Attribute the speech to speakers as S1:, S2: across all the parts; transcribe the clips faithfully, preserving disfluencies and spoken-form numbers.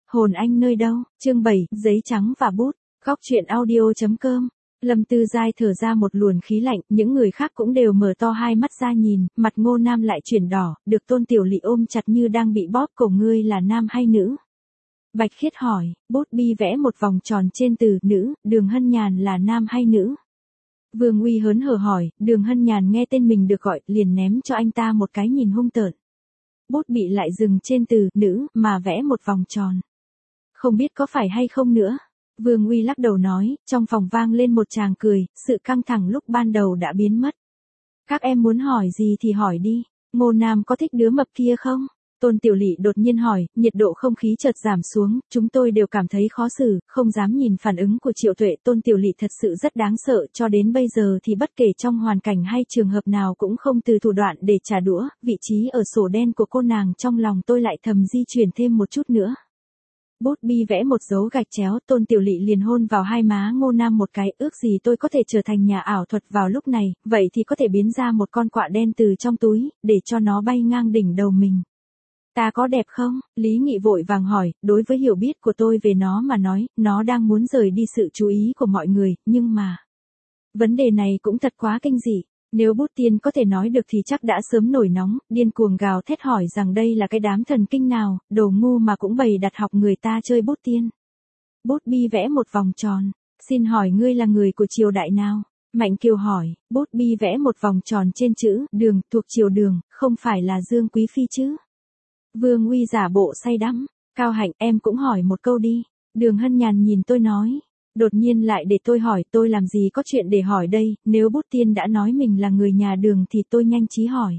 S1: Hồn anh nơi đâu? Chương bảy, giấy trắng và bút. Góc truyện audio.com. Lâm Tư Giai thở ra một luồng khí lạnh, những người khác cũng đều mở to hai mắt ra nhìn, mặt Ngô Nam lại chuyển đỏ, được Tôn Tiểu Lị ôm chặt như đang bị bóp cổ. Ngươi là nam hay nữ? Bạch Khiết hỏi, bút bi vẽ một vòng tròn trên từ nữ, Đường Hân Nhàn là nam hay nữ? Vương Uy hớn hở hỏi, Đường Hân Nhàn nghe tên mình được gọi, liền ném cho anh ta một cái nhìn hung tợn. Bút bị lại dừng trên từ nữ, mà vẽ một vòng tròn. Không biết có phải hay không nữa. Vương Uy lắc đầu nói, trong phòng vang lên một tràng cười, sự căng thẳng lúc ban đầu đã biến mất. Các em muốn hỏi gì thì hỏi đi, Ngô Nam có thích đứa mập kia không? Tôn Tiểu Lị đột nhiên hỏi, nhiệt độ không khí chợt giảm xuống, chúng tôi đều cảm thấy khó xử, không dám nhìn phản ứng của Triệu Tuệ. Tôn Tiểu Lị thật sự rất đáng sợ, cho đến bây giờ thì bất kể trong hoàn cảnh hay trường hợp nào cũng không từ thủ đoạn để trả đũa, vị trí ở sổ đen của cô nàng trong lòng tôi lại thầm di chuyển thêm một chút nữa. Bút bi vẽ một dấu gạch chéo, Tôn Tiểu Lị liền hôn vào hai má Ngô Nam một cái, ước gì tôi có thể trở thành nhà ảo thuật vào lúc này, vậy thì có thể biến ra một con quạ đen từ trong túi, để cho nó bay ngang đỉnh đầu mình. Ta có đẹp không? Lý Nghị vội vàng hỏi, đối với hiểu biết của tôi về nó mà nói, nó đang muốn rời đi sự chú ý của mọi người, nhưng mà... Vấn đề này cũng thật quá kinh dị. Nếu Bút Tiên có thể nói được thì chắc đã sớm nổi nóng, điên cuồng gào thét hỏi rằng đây là cái đám thần kinh nào, đồ ngu mà cũng bày đặt học người ta chơi Bút Tiên. Bút bi vẽ một vòng tròn. Xin hỏi ngươi là người của triều đại nào? Mạnh Kiều hỏi, bút bi vẽ một vòng tròn trên chữ Đường, thuộc triều Đường, không phải là Dương Quý Phi chứ? Vương Uy giả bộ say đắm. Cao Hạnh, em cũng hỏi một câu đi. Đường Hân Nhàn nhìn tôi nói. Đột nhiên lại để tôi hỏi, tôi làm gì có chuyện để hỏi đây, nếu Bút Tiên đã nói mình là người nhà Đường thì tôi nhanh trí hỏi.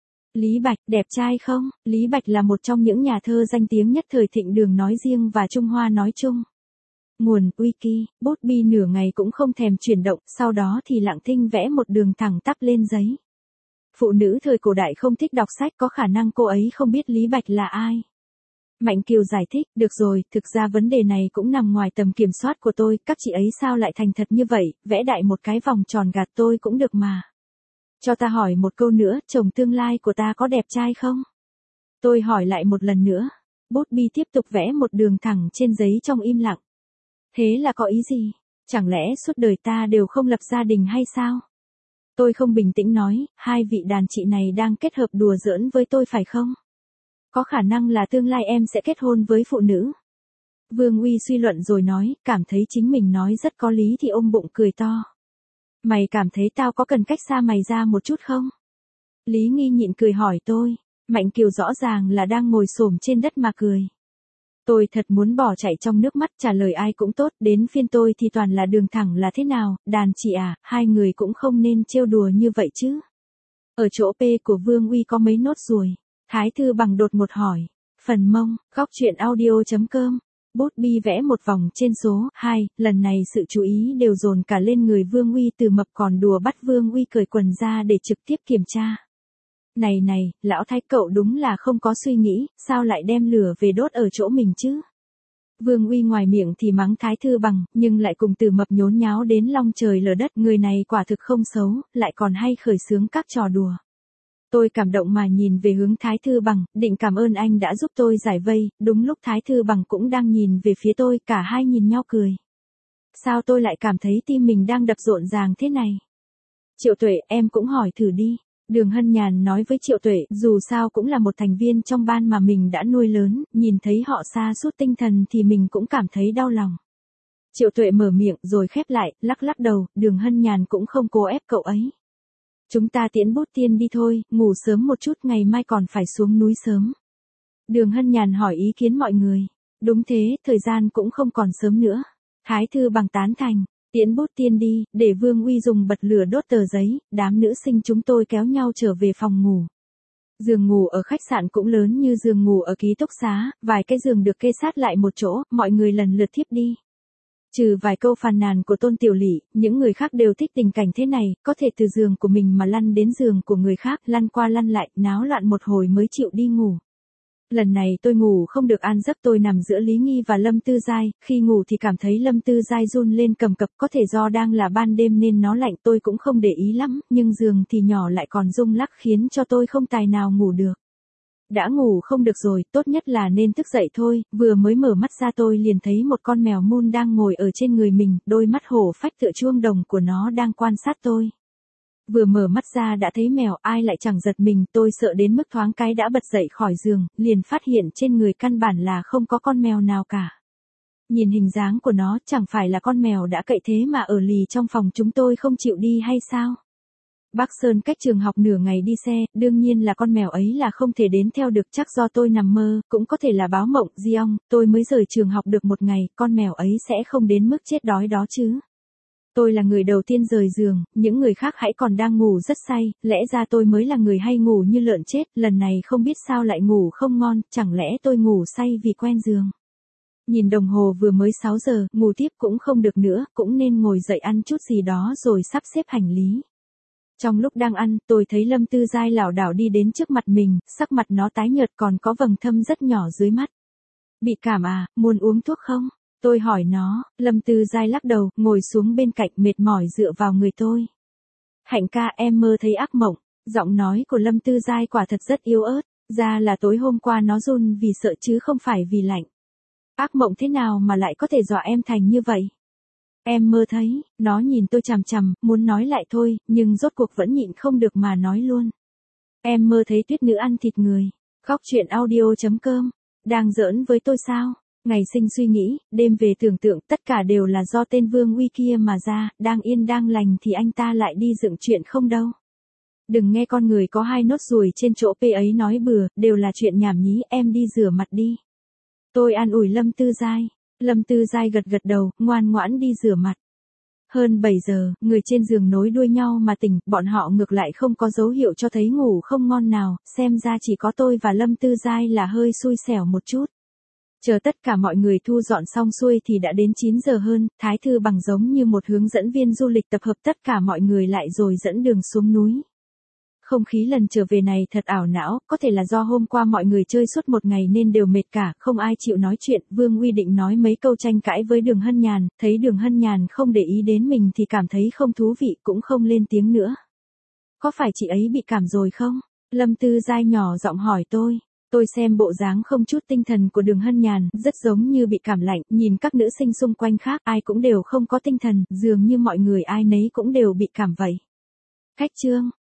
S1: Lý Bạch, đẹp trai không? Lý Bạch là một trong những nhà thơ danh tiếng nhất thời thịnh Đường nói riêng và Trung Hoa nói chung. Nguồn, Wiki, bút bi nửa ngày cũng không thèm chuyển động, sau đó thì lặng thinh vẽ một đường thẳng tắp lên giấy. Phụ nữ thời cổ đại không thích đọc sách, có khả năng cô ấy không biết Lý Bạch là ai. Mạnh Kiều giải thích, được rồi, thực ra vấn đề này cũng nằm ngoài tầm kiểm soát của tôi, các chị ấy sao lại thành thật như vậy, vẽ đại một cái vòng tròn gạt tôi cũng được mà. Cho ta hỏi một câu nữa, chồng tương lai của ta có đẹp trai không? Tôi hỏi lại một lần nữa. Bút bi tiếp tục vẽ một đường thẳng trên giấy trong im lặng. Thế là có ý gì? Chẳng lẽ suốt đời ta đều không lập gia đình hay sao? Tôi không bình tĩnh nói, hai vị đàn chị này đang kết hợp đùa giỡn với tôi phải không? Có khả năng là tương lai em sẽ kết hôn với phụ nữ. Vương Uy suy luận rồi nói, cảm thấy chính mình nói rất có lý thì ôm bụng cười to. Mày cảm thấy tao có cần cách xa mày ra một chút không? Lý Nghi nhịn cười hỏi tôi. Mạnh Kiều rõ ràng là đang ngồi xổm trên đất mà cười. Tôi thật muốn bỏ chạy trong nước mắt, trả lời ai cũng tốt, đến phiên tôi thì toàn là đường thẳng là thế nào, đàn chị à, hai người cũng không nên trêu đùa như vậy chứ. Ở chỗ P của Vương Uy có mấy nốt ruồi. Thái Thư Bằng đột ngột hỏi. Phần mông, góc truyện audio.com. Bút bi vẽ một vòng trên số hai, lần này sự chú ý đều dồn cả lên người Vương Uy, từ mập còn đùa bắt Vương Uy cởi quần ra để trực tiếp kiểm tra. Này này, lão thái cậu đúng là không có suy nghĩ, sao lại đem lửa về đốt ở chỗ mình chứ? Vương Uy ngoài miệng thì mắng Thái Thư Bằng, nhưng lại cùng từ mập nhốn nháo đến long trời lở đất, người này quả thực không xấu, lại còn hay khởi xướng các trò đùa. Tôi cảm động mà nhìn về hướng Thái Thư Bằng, định cảm ơn anh đã giúp tôi giải vây, đúng lúc Thái Thư Bằng cũng đang nhìn về phía tôi, cả hai nhìn nhau cười. Sao tôi lại cảm thấy tim mình đang đập rộn ràng thế này? Triệu Tuệ, em cũng hỏi thử đi. Đường Hân Nhàn nói với Triệu Tuệ, dù sao cũng là một thành viên trong ban mà mình đã nuôi lớn, nhìn thấy họ sa sút tinh thần thì mình cũng cảm thấy đau lòng. Triệu Tuệ mở miệng rồi khép lại, lắc lắc đầu, Đường Hân Nhàn cũng không cố ép cậu ấy. Chúng ta tiễn Bút Tiên đi thôi, ngủ sớm một chút, ngày mai còn phải xuống núi sớm. Đường Hân Nhàn hỏi ý kiến mọi người. Đúng thế, thời gian cũng không còn sớm nữa. Thái Thư Bằng tán thành. Tiễn Bút Tiên đi, để Vương Uy dùng bật lửa đốt tờ giấy, đám nữ sinh chúng tôi kéo nhau trở về phòng ngủ. Giường ngủ ở khách sạn cũng lớn như giường ngủ ở ký túc xá, vài cái giường được kê sát lại một chỗ, mọi người lần lượt thiếp đi. Trừ vài câu phàn nàn của Tôn Tiểu Lị, những người khác đều thích tình cảnh thế này, có thể từ giường của mình mà lăn đến giường của người khác, lăn qua lăn lại, náo loạn một hồi mới chịu đi ngủ. Lần này tôi ngủ không được an giấc, tôi nằm giữa Lý Nghi và Lâm Tư Giai, khi ngủ thì cảm thấy Lâm Tư Giai run lên cầm cập, có thể do đang là ban đêm nên nó lạnh, tôi cũng không để ý lắm, nhưng giường thì nhỏ lại còn rung lắc khiến cho tôi không tài nào ngủ được. Đã ngủ không được rồi, tốt nhất là nên thức dậy thôi, vừa mới mở mắt ra tôi liền thấy một con mèo mun đang ngồi ở trên người mình, đôi mắt hổ phách tựa chuông đồng của nó đang quan sát tôi. Vừa mở mắt ra đã thấy mèo, ai lại chẳng giật mình, tôi sợ đến mức thoáng cái đã bật dậy khỏi giường, liền phát hiện trên người căn bản là không có con mèo nào cả. Nhìn hình dáng của nó, chẳng phải là con mèo đã cậy thế mà ở lì trong phòng chúng tôi không chịu đi hay sao? Bắc Sơn cách trường học nửa ngày đi xe, đương nhiên là con mèo ấy là không thể đến theo được, chắc do tôi nằm mơ, cũng có thể là báo mộng, di ong, tôi mới rời trường học được một ngày, con mèo ấy sẽ không đến mức chết đói đó chứ. Tôi là người đầu tiên rời giường, những người khác hãy còn đang ngủ rất say, lẽ ra tôi mới là người hay ngủ như lợn chết, lần này không biết sao lại ngủ không ngon, chẳng lẽ tôi ngủ say vì quen giường. Nhìn đồng hồ vừa mới sáu giờ, ngủ tiếp cũng không được nữa, cũng nên ngồi dậy ăn chút gì đó rồi sắp xếp hành lý. Trong lúc đang ăn, tôi thấy Lâm Tư Giai lảo đảo đi đến trước mặt mình, sắc mặt nó tái nhợt còn có vầng thâm rất nhỏ dưới mắt. Bị cảm à, muốn uống thuốc không? Tôi hỏi nó, Lâm Tư Giai lắc đầu, ngồi xuống bên cạnh mệt mỏi dựa vào người tôi. Hạnh ca, em mơ thấy ác mộng, giọng nói của Lâm Tư Giai quả thật rất yếu ớt, ra là tối hôm qua nó run vì sợ chứ không phải vì lạnh. Ác mộng thế nào mà lại có thể dọa em thành như vậy? Em mơ thấy, nó nhìn tôi chằm chằm, muốn nói lại thôi, nhưng rốt cuộc vẫn nhịn không được mà nói luôn. Em mơ thấy tuyết nữ ăn thịt người. Góc truyện audio chấm com. Đang giỡn với tôi sao? Ngày sinh suy nghĩ, đêm về tưởng tượng, tất cả đều là do tên Vương Uy kia mà ra, đang yên đang lành thì anh ta lại đi dựng chuyện không đâu. Đừng nghe con người có hai nốt ruồi trên chỗ P ấy nói bừa, đều là chuyện nhảm nhí, em đi rửa mặt đi. Tôi an ủi Lâm Tư Giai. Lâm Tư Giai gật gật đầu, ngoan ngoãn đi rửa mặt. Hơn bảy giờ, người trên giường nối đuôi nhau mà tỉnh, bọn họ ngược lại không có dấu hiệu cho thấy ngủ không ngon nào, xem ra chỉ có tôi và Lâm Tư Giai là hơi xui xẻo một chút. Chờ tất cả mọi người thu dọn xong xuôi thì đã đến chín giờ hơn, Thái Thư Bằng giống như một hướng dẫn viên du lịch tập hợp tất cả mọi người lại rồi dẫn đường xuống núi. Không khí lần trở về này thật ảo não, có thể là do hôm qua mọi người chơi suốt một ngày nên đều mệt cả, không ai chịu nói chuyện, Vương Uy định nói mấy câu tranh cãi với Đường Hân Nhàn, thấy Đường Hân Nhàn không để ý đến mình thì cảm thấy không thú vị cũng không lên tiếng nữa. Có phải chị ấy bị cảm rồi không? Lâm Tư Giai nhỏ giọng hỏi tôi. Tôi xem bộ dáng không chút tinh thần của Đường Hân Nhàn, rất giống như bị cảm lạnh, nhìn các nữ sinh xung quanh khác ai cũng đều không có tinh thần, dường như mọi người ai nấy cũng đều bị cảm vậy. Khách trương,